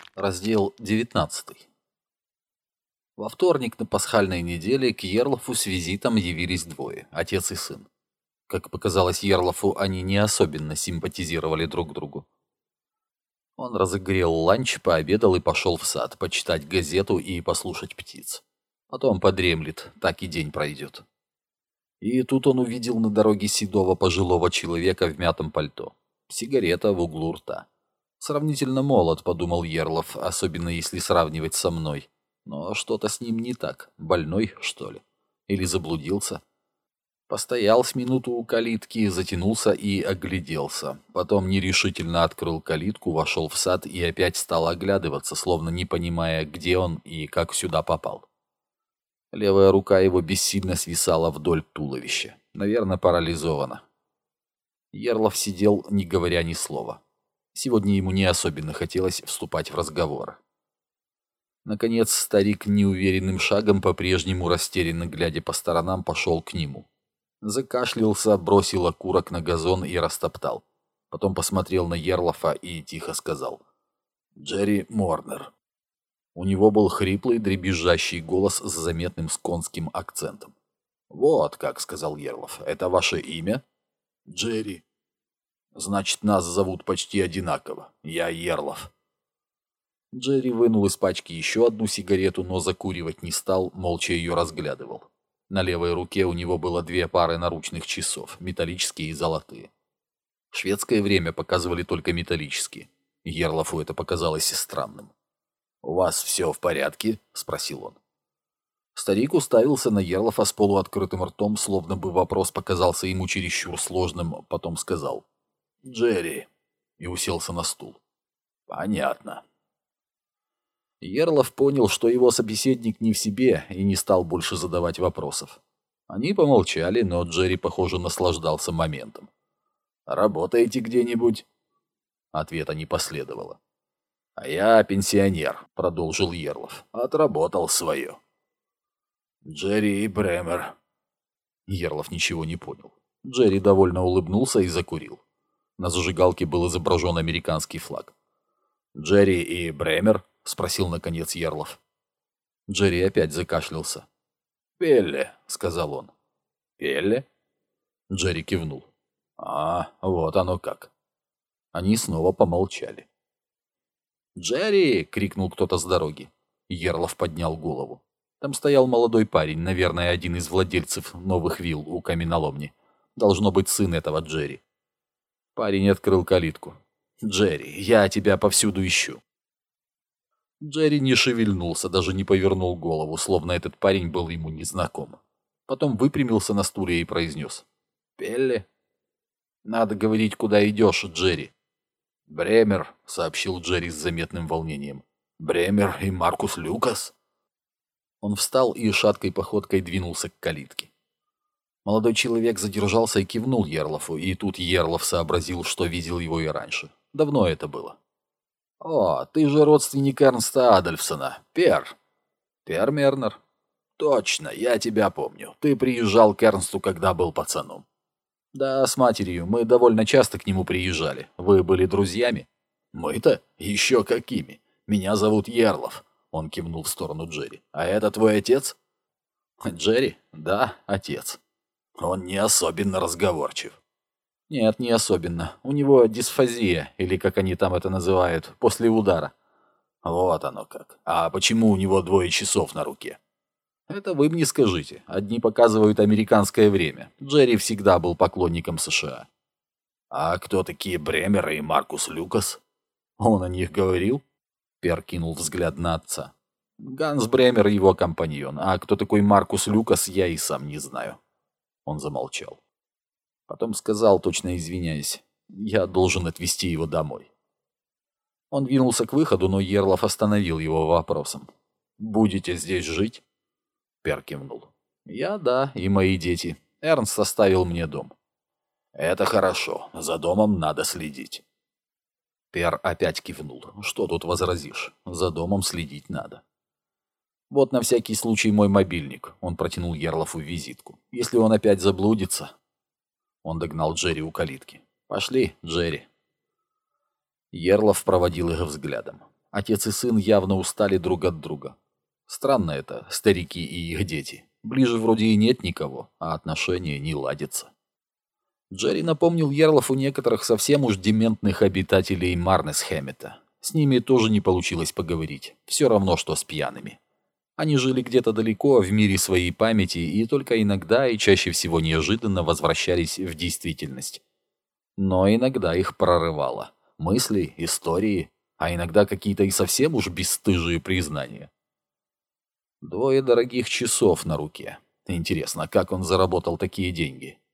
Раздел 19. Во вторник на пасхальной неделе к Ерлафу с визитом явились двое, отец и сын. Как показалось Ерлафу, они не особенно симпатизировали друг другу. Он разогрел ланч, пообедал и пошел в сад, почитать газету и послушать птиц. Потом подремлет, так и день пройдет. И тут он увидел на дороге седого пожилого человека в мятом пальто. Сигарета в углу рта. Сравнительно молод, подумал Ерлаф, особенно если сравнивать со мной. Но что-то с ним не так. Больной, что ли? Или заблудился? Постоял с минуту у калитки, затянулся и огляделся. Потом нерешительно открыл калитку, вошел в сад и опять стал оглядываться, словно не понимая, где он и как сюда попал. Левая рука его бессильно свисала вдоль туловища. Наверное, парализована. Ерлаф сидел, не говоря ни слова. Сегодня ему не особенно хотелось вступать в разговор. Наконец старик неуверенным шагом, по-прежнему растерянно глядя по сторонам, пошел к нему. Закашлялся, бросил окурок на газон и растоптал. Потом посмотрел на Ерлафа и тихо сказал: «Джерри Морнер». У него был хриплый, дребезжащий голос с заметным скотским акцентом. «Вот как», — сказал Ерлаф, — «это ваше имя?» «Джерри». «Значит, нас зовут почти одинаково. Я Ерлаф». Джерри вынул из пачки еще одну сигарету, но закуривать не стал, молча ее разглядывал. На левой руке у него было две пары наручных часов, металлические и золотые. Шведское время показывали только металлические. Ерлафу это показалось странным. «У вас все в порядке?» — спросил он. Старик уставился на Ерлафа с полуоткрытым ртом, словно бы вопрос показался ему чересчур сложным, потом сказал: «Джерри», и уселся на стул. «Понятно». Ерлаф понял, что его собеседник не в себе, и не стал больше задавать вопросов. Они помолчали, но Джерри, похоже, наслаждался моментом. «Работаете где-нибудь?» Ответа не последовало. «А я пенсионер», — продолжил Ерлаф. «Отработал свое». «Джерри и Бремер». Ерлаф ничего не понял. Джерри довольно улыбнулся и закурил. На зажигалке был изображен американский флаг. «Джерри и Бремер?» — спросил наконец Ерлаф. Джерри опять закашлялся. «Пелле», — сказал он. «Пелле?» Джерри кивнул. «А, вот оно как». Они снова помолчали. «Джерри!» — крикнул кто-то с дороги. Ерлаф поднял голову. Там стоял молодой парень, наверное, один из владельцев новых вилл у каменоломни. Должно быть сын этого Джерри. Парень открыл калитку. «Джерри, я тебя повсюду ищу». Джерри не шевельнулся, даже не повернул голову, словно этот парень был ему незнаком. Потом выпрямился на стуле и произнес: «Пелле?» «Надо говорить, куда идешь, Джерри». «Бремер», — сообщил Джерри с заметным волнением. «Бремер и Маркус Люкас?» Он встал и шаткой походкой двинулся к калитке. Молодой человек задержался и кивнул Ерлафу, и тут Ерлаф сообразил, что видел его и раньше. Давно это было. «О, ты же родственник Эрнста Адольфсона, Пер». «Пер Мернер». «Точно, я тебя помню. Ты приезжал к Эрнсту, когда был пацаном». «Да, с матерью. Мы довольно часто к нему приезжали. Вы были друзьями?» «Мы-то? Еще какими. Меня зовут Ерлаф». Он кивнул в сторону Джерри. «А это твой отец?» «Джерри? Да, отец». «Он не особенно разговорчив». «Нет, не особенно. У него дисфазия, или как они там это называют, после удара». «Вот оно как. А почему у него 2 часов на руке?» «Это вы мне скажите. Одни показывают американское время. Джерри всегда был поклонником США». «А кто такие Бремер и Маркус Люкас?» «Он о них говорил?» Пер кинул взгляд на отца. «Ганс Бремер — его компаньон, а кто такой Маркус Люкас, я и сам не знаю». Он замолчал. Потом сказал, точно извиняясь: «Я должен отвезти его домой». Он двинулся к выходу, но Ерлаф остановил его вопросом: «Будете здесь жить?» Пер кивнул. «Я, да, и мои дети. Эрнст оставил мне дом». «Это хорошо. За домом надо следить». Пер опять кивнул. «Что тут возразишь? За домом следить надо». «Вот на всякий случай мой мобильник». Он протянул Ерлафу визитку. «Если он опять заблудится...» Он догнал Джерри у калитки. «Пошли, Джерри». Ерлаф проводил их взглядом. Отец и сын явно устали друг от друга. Странно это, старики и их дети. Ближе вроде и нет никого, а отношения не ладятся. Джерри напомнил Ярлофу некоторых совсем уж дементных обитателей Марнесхэммета. С ними тоже не получилось поговорить, все равно, что с пьяными. Они жили где-то далеко, в мире своей памяти, и только иногда и чаще всего неожиданно возвращались в действительность. Но иногда их прорывало. Мысли, истории, а иногда какие-то и совсем уж бесстыжие признания. 2 дорогих часов на руке. Интересно, как он заработал такие деньги?